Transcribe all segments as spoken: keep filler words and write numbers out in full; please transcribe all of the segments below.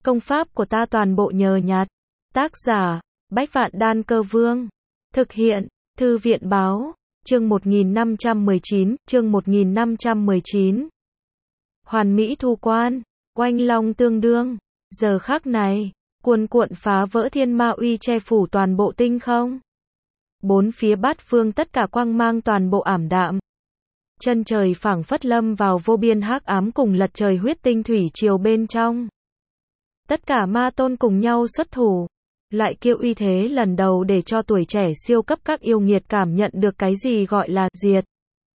Công pháp của ta toàn bộ nhờ nhặt. Tác giả, Bách Vạn Đan Cơ Vương. Thực hiện, Thư viện Báo. Chương một nghìn năm trăm mười chín, chương một nghìn năm trăm mười chín. Hoàn Mỹ thu quan, oanh long tương đương. Giờ khắc này, cuồn cuộn phá vỡ thiên ma uy che phủ toàn bộ tinh không. Bốn phía bát phương tất cả quang mang toàn bộ ảm đạm. Chân trời phảng phất lâm vào vô biên hắc ám cùng lật trời huyết tinh thủy triều bên trong. Tất cả ma tôn cùng nhau xuất thủ. Loại kiêu uy thế lần đầu để cho tuổi trẻ siêu cấp các yêu nghiệt cảm nhận được cái gì gọi là diệt.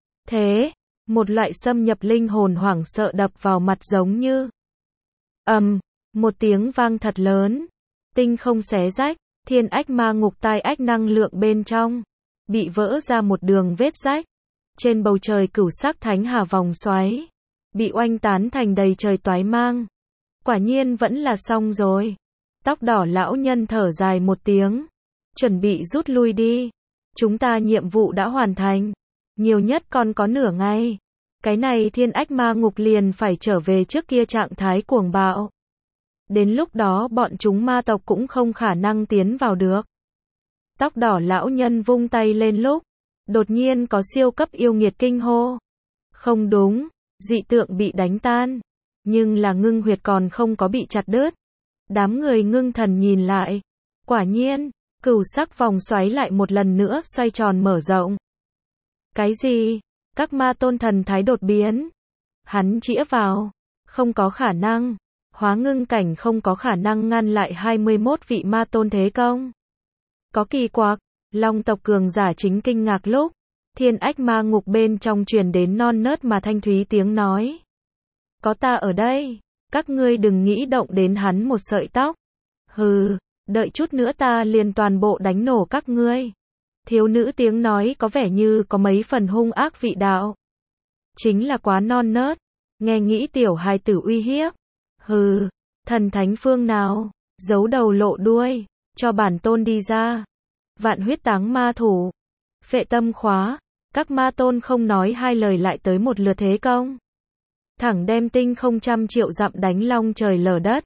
Thế, một loại xâm nhập linh hồn hoảng sợ đập vào mặt giống như ầm, um, một tiếng vang thật lớn, tinh không xé rách, thiên ách ma ngục tai ách năng lượng bên trong bị vỡ ra một đường vết rách. Trên bầu trời cửu sắc thánh hà vòng xoáy bị oanh tán thành đầy trời toái mang. Quả nhiên vẫn là xong rồi. Tóc đỏ lão nhân thở dài một tiếng, chuẩn bị rút lui đi. Chúng ta nhiệm vụ đã hoàn thành, nhiều nhất còn có nửa ngày. Cái này thiên ách ma ngục liền phải trở về trước kia trạng thái cuồng bạo. Đến lúc đó bọn chúng ma tộc cũng không khả năng tiến vào được. Tóc đỏ lão nhân vung tay lên lúc, đột nhiên có siêu cấp yêu nghiệt kinh hô. Không đúng, dị tượng bị đánh tan, nhưng là ngưng huyệt còn không có bị chặt đứt. Đám người ngưng thần nhìn lại, quả nhiên, cửu sắc vòng xoáy lại một lần nữa xoay tròn mở rộng. Cái gì? Các ma tôn thần thái đột biến. Hắn chĩa vào, không có khả năng. Hóa ngưng cảnh không có khả năng ngăn lại hai mươi mốt vị ma tôn thế công. Có kỳ quặc, long tộc cường giả chính kinh ngạc lúc, thiên ách ma ngục bên trong truyền đến non nớt mà thanh thúy tiếng nói. Có ta ở đây, các ngươi đừng nghĩ động đến hắn một sợi tóc. Hừ, đợi chút nữa ta liền toàn bộ đánh nổ các ngươi. Thiếu nữ tiếng nói có vẻ như có mấy phần hung ác vị đạo. Chính là quá non nớt, nghe nghĩ tiểu hài tử uy hiếp. Hừ, thần thánh phương nào, giấu đầu lộ đuôi, cho bản tôn đi ra. Vạn huyết táng ma thủ, phệ tâm khóa, các ma tôn không nói hai lời lại tới một lượt thế công. Thẳng đem tinh không trăm triệu dặm đánh long trời lở đất.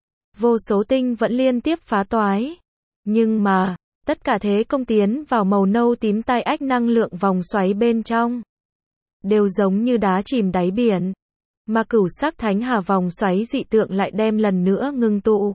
Vô số tinh vẫn liên tiếp phá toái. Nhưng mà, tất cả thế công tiến vào màu nâu tím tai ách năng lượng vòng xoáy bên trong. Đều giống như đá chìm đáy biển. Mà cửu sắc thánh hà vòng xoáy dị tượng lại đem lần nữa ngưng tụ.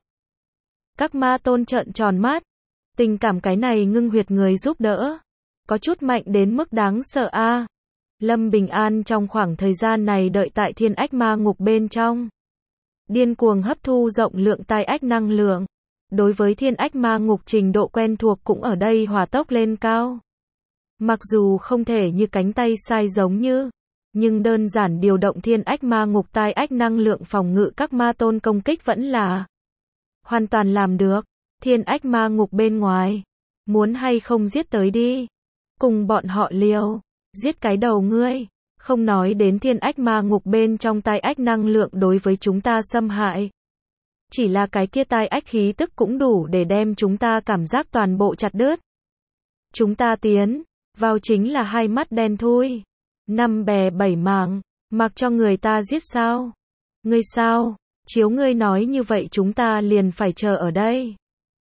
Các ma tôn trợn tròn mắt. Tình cảm cái này ngưng huyệt người giúp đỡ. Có chút mạnh đến mức đáng sợ a. À. Lâm Bình An trong khoảng thời gian này đợi tại thiên ách ma ngục bên trong. Điên cuồng hấp thu rộng lượng tai ách năng lượng. Đối với thiên ách ma ngục trình độ quen thuộc cũng ở đây hỏa tốc lên cao. Mặc dù không thể như cánh tay sai giống như, nhưng đơn giản điều động thiên ách ma ngục tai ách năng lượng phòng ngự các ma tôn công kích vẫn là hoàn toàn làm được. Thiên ách ma ngục bên ngoài, muốn hay không giết tới đi. Cùng bọn họ liều, giết cái đầu ngươi. Không nói đến thiên ách ma ngục bên trong tai ách năng lượng đối với chúng ta xâm hại. Chỉ là cái kia tai ách khí tức cũng đủ để đem chúng ta cảm giác toàn bộ chặt đứt. Chúng ta tiến vào chính là hai mắt đen thui. Năm bè bảy mảng, mặc cho người ta giết sao? Ngươi sao? Chiếu ngươi nói như vậy chúng ta liền phải chờ ở đây.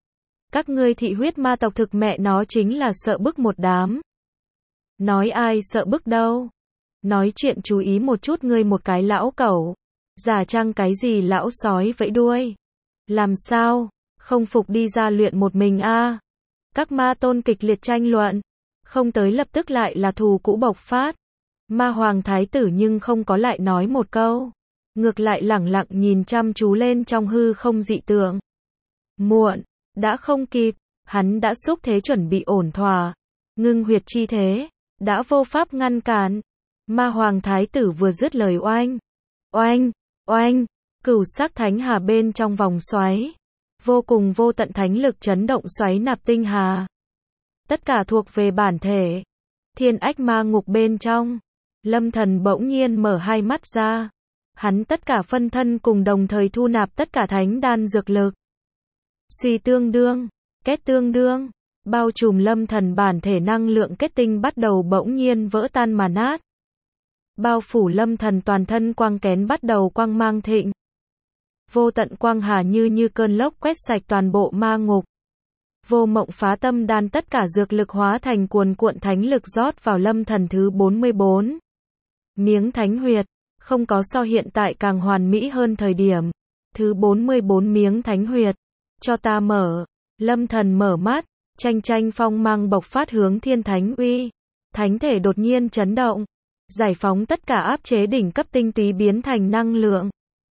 Các ngươi thị huyết ma tộc thực mẹ nó chính là sợ bức một đám. Nói ai sợ bức đâu. Nói chuyện chú ý một chút ngươi một cái lão cẩu. Giả trăng cái gì lão sói vẫy đuôi. Làm sao? Không phục đi ra luyện một mình a. À. Các ma tôn kịch liệt tranh luận. Không tới lập tức lại là thù cũ bộc phát. Ma hoàng thái tử nhưng không có lại nói một câu. Ngược lại lẳng lặng nhìn chăm chú lên trong hư không dị tượng. Muộn, đã không kịp, hắn đã xúc thế chuẩn bị ổn thỏa. Ngưng huyệt chi thế, đã vô pháp ngăn cản. Ma hoàng thái tử vừa dứt lời oanh. Oanh, oanh, cửu sắc thánh hà bên trong vòng xoáy. Vô cùng vô tận thánh lực chấn động xoáy nạp tinh hà. Tất cả thuộc về bản thể. Thiên ách ma ngục bên trong. Lâm thần bỗng nhiên mở hai mắt ra. Hắn tất cả phân thân cùng đồng thời thu nạp tất cả thánh đan dược lực. Suy tương đương, kết tương đương, bao trùm lâm thần bản thể năng lượng kết tinh bắt đầu bỗng nhiên vỡ tan mà nát. Bao phủ lâm thần toàn thân quang kén bắt đầu quang mang thịnh. Vô tận quang hà như như cơn lốc quét sạch toàn bộ ma ngục. Vô mộng phá tâm đan tất cả dược lực hóa thành cuồn cuộn thánh lực rót vào lâm thần thứ bốn mươi bốn. Miếng thánh huyệt, không có so hiện tại càng hoàn mỹ hơn thời điểm. Thứ bốn mươi bốn miếng thánh huyệt, cho ta mở. Lâm thần mở mắt, tranh tranh phong mang bộc phát hướng thiên thánh uy. Thánh thể đột nhiên chấn động, giải phóng tất cả áp chế đỉnh cấp tinh túy biến thành năng lượng.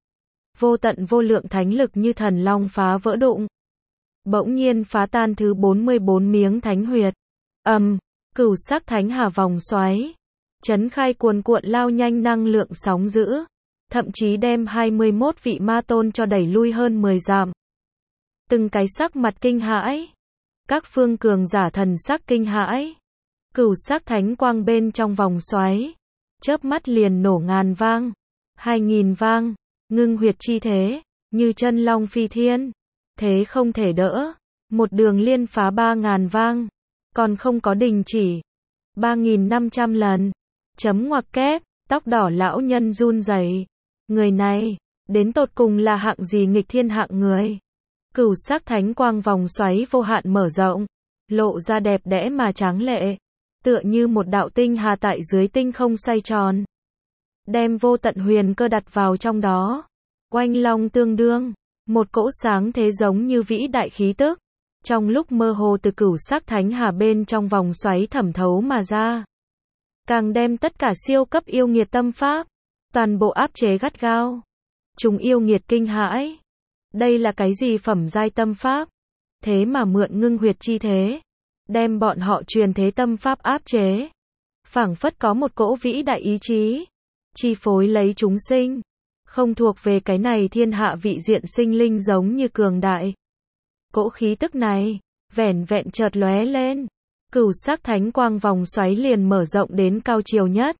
Vô tận vô lượng thánh lực như thần long phá vỡ đụng. Bỗng nhiên phá tan thứ bốn mươi bốn miếng thánh huyệt. Ầm, um, cửu sắc thánh hà vòng xoáy. Chấn khai cuồn cuộn lao nhanh năng lượng sóng dữ. Thậm chí đem hai mươi mốt vị ma tôn cho đẩy lui hơn mười dặm. Từng cái sắc mặt kinh hãi. Các phương cường giả thần sắc kinh hãi. Cửu sắc thánh quang bên trong vòng xoáy. Chớp mắt liền nổ ngàn vang. Hai nghìn vang. Ngưng huyệt chi thế. Như chân long phi thiên. Thế không thể đỡ. Một đường liên phá ba ngàn vang. Còn không có đình chỉ. Ba nghìn năm trăm lần. Chấm ngoặc kép. Tóc đỏ lão nhân run rẩy. Người này, đến tột cùng là hạng gì nghịch thiên hạng người. Cửu sắc thánh quang vòng xoáy vô hạn mở rộng. Lộ ra đẹp đẽ mà tráng lệ. Tựa như một đạo tinh hà tại dưới tinh không xoay tròn. Đem vô tận huyền cơ đặt vào trong đó. Oanh long tương đương. Một cỗ sáng thế giống như vĩ đại khí tức. Trong lúc mơ hồ từ cửu sắc thánh hà bên trong vòng xoáy thẩm thấu mà ra. Càng đem tất cả siêu cấp yêu nghiệt tâm pháp. Toàn bộ áp chế gắt gao. Chúng yêu nghiệt kinh hãi. Đây là cái gì phẩm giai tâm pháp? Thế mà mượn ngưng huyệt chi thế. Đem bọn họ truyền thế tâm pháp áp chế. Phảng phất có một cỗ vĩ đại ý chí. Chi phối lấy chúng sinh. Không thuộc về cái này thiên hạ vị diện sinh linh giống như cường đại. Cỗ khí tức này, vẻn vẹn chợt lóe lên. Cửu sắc thánh quang vòng xoáy liền mở rộng đến cao chiều nhất.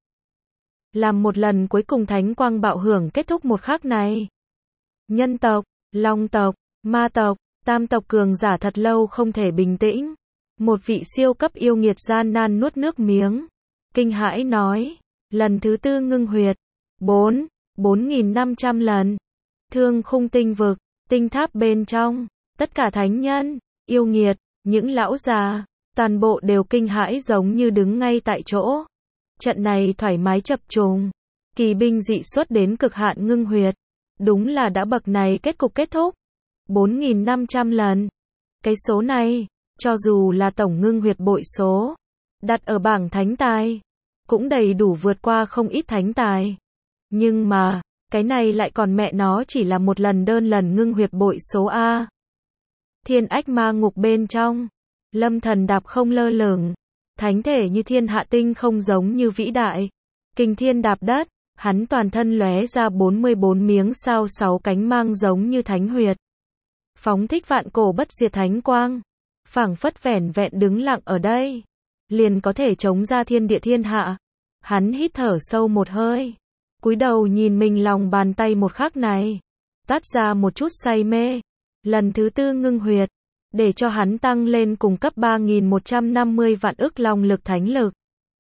Làm một lần cuối cùng thánh quang bạo hưởng kết thúc một khắc này. Nhân tộc, long tộc, ma tộc, tam tộc cường giả thật lâu không thể bình tĩnh. Một vị siêu cấp yêu nghiệt gian nan nuốt nước miếng. Kinh hãi nói, lần thứ tư ngưng huyệt. Bốn, bốn nghìn năm trăm lần. Thương khung tinh vực, tinh tháp bên trong, tất cả thánh nhân, yêu nghiệt, những lão già, toàn bộ đều kinh hãi giống như đứng ngay tại chỗ. Trận này thoải mái chập trùng. Kỳ binh dị xuất đến cực hạn ngưng huyệt. Đúng là đã bậc này kết cục kết thúc. bốn nghìn năm trăm lần. Cái số này, cho dù là tổng ngưng huyệt bội số, đặt ở bảng thánh tài, cũng đầy đủ vượt qua không ít thánh tài. Nhưng mà, cái này lại còn mẹ nó chỉ là một lần đơn lần ngưng huyệt bội số A. Thiên ách ma ngục bên trong, lâm thần đạp không lơ lửng. Thánh thể như thiên hạ tinh không giống như vĩ đại. Kinh thiên đạp đất, hắn toàn thân lóe ra bốn mươi bốn miếng sao sáu cánh mang giống như thánh huyệt. Phóng thích vạn cổ bất diệt thánh quang. Phảng phất vẻn vẹn đứng lặng ở đây. Liền có thể chống ra thiên địa thiên hạ. Hắn hít thở sâu một hơi. Cúi đầu nhìn mình lòng bàn tay một khắc này. Tắt ra một chút say mê. Lần thứ tư ngưng huyệt. Để cho hắn tăng lên cùng cấp ba nghìn một trăm năm mươi vạn ức long lực thánh lực.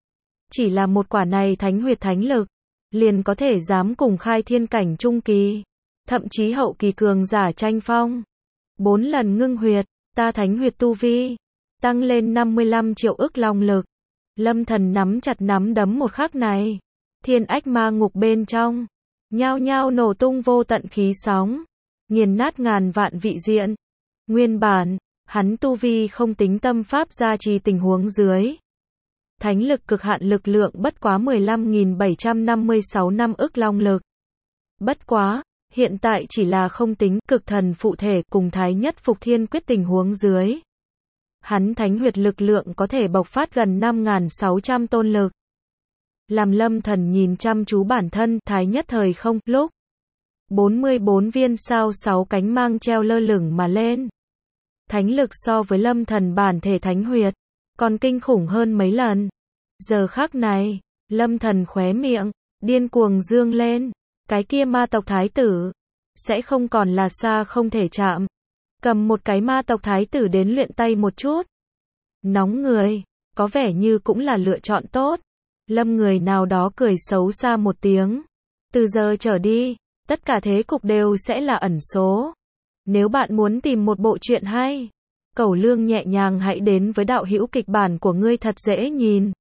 Chỉ là một quả này thánh huyệt thánh lực. Liền có thể dám cùng khai thiên cảnh trung kỳ. Thậm chí hậu kỳ cường giả tranh phong. Bốn lần ngưng huyệt, ta thánh huyệt tu vi. Tăng lên năm mươi lăm triệu ức long lực. Lâm thần nắm chặt nắm đấm một khắc này. Thiên ách ma ngục bên trong. Nhao nhao nổ tung vô tận khí sóng. Nghiền nát ngàn vạn vị diện. Nguyên bản, hắn tu vi không tính tâm pháp gia trì tình huống dưới. Thánh lực cực hạn lực lượng bất quá mười lăm nghìn bảy trăm năm mươi sáu năm ức long lực. Bất quá, hiện tại chỉ là không tính cực thần phụ thể cùng thái nhất phục thiên quyết tình huống dưới. Hắn thánh huyệt lực lượng có thể bộc phát gần năm nghìn sáu trăm tôn lực. Làm lâm thần nhìn chăm chú bản thân thái nhất thời không lúc. bốn mươi bốn viên sao sáu cánh mang treo lơ lửng mà lên. Thánh lực so với lâm thần bản thể thánh huyệt, còn kinh khủng hơn mấy lần. Giờ khắc này, lâm thần khóe miệng, điên cuồng dương lên. Cái kia ma tộc thái tử, sẽ không còn là xa không thể chạm. Cầm một cái ma tộc thái tử đến luyện tay một chút. Nóng người, có vẻ như cũng là lựa chọn tốt. Lâm người nào đó cười xấu xa một tiếng. Từ giờ trở đi, Tất cả thế cục đều sẽ là ẩn số. Nếu bạn muốn tìm một bộ truyện hay, cẩu lương nhẹ nhàng hãy đến với đạo hữu kịch bản của ngươi thật dễ nhìn.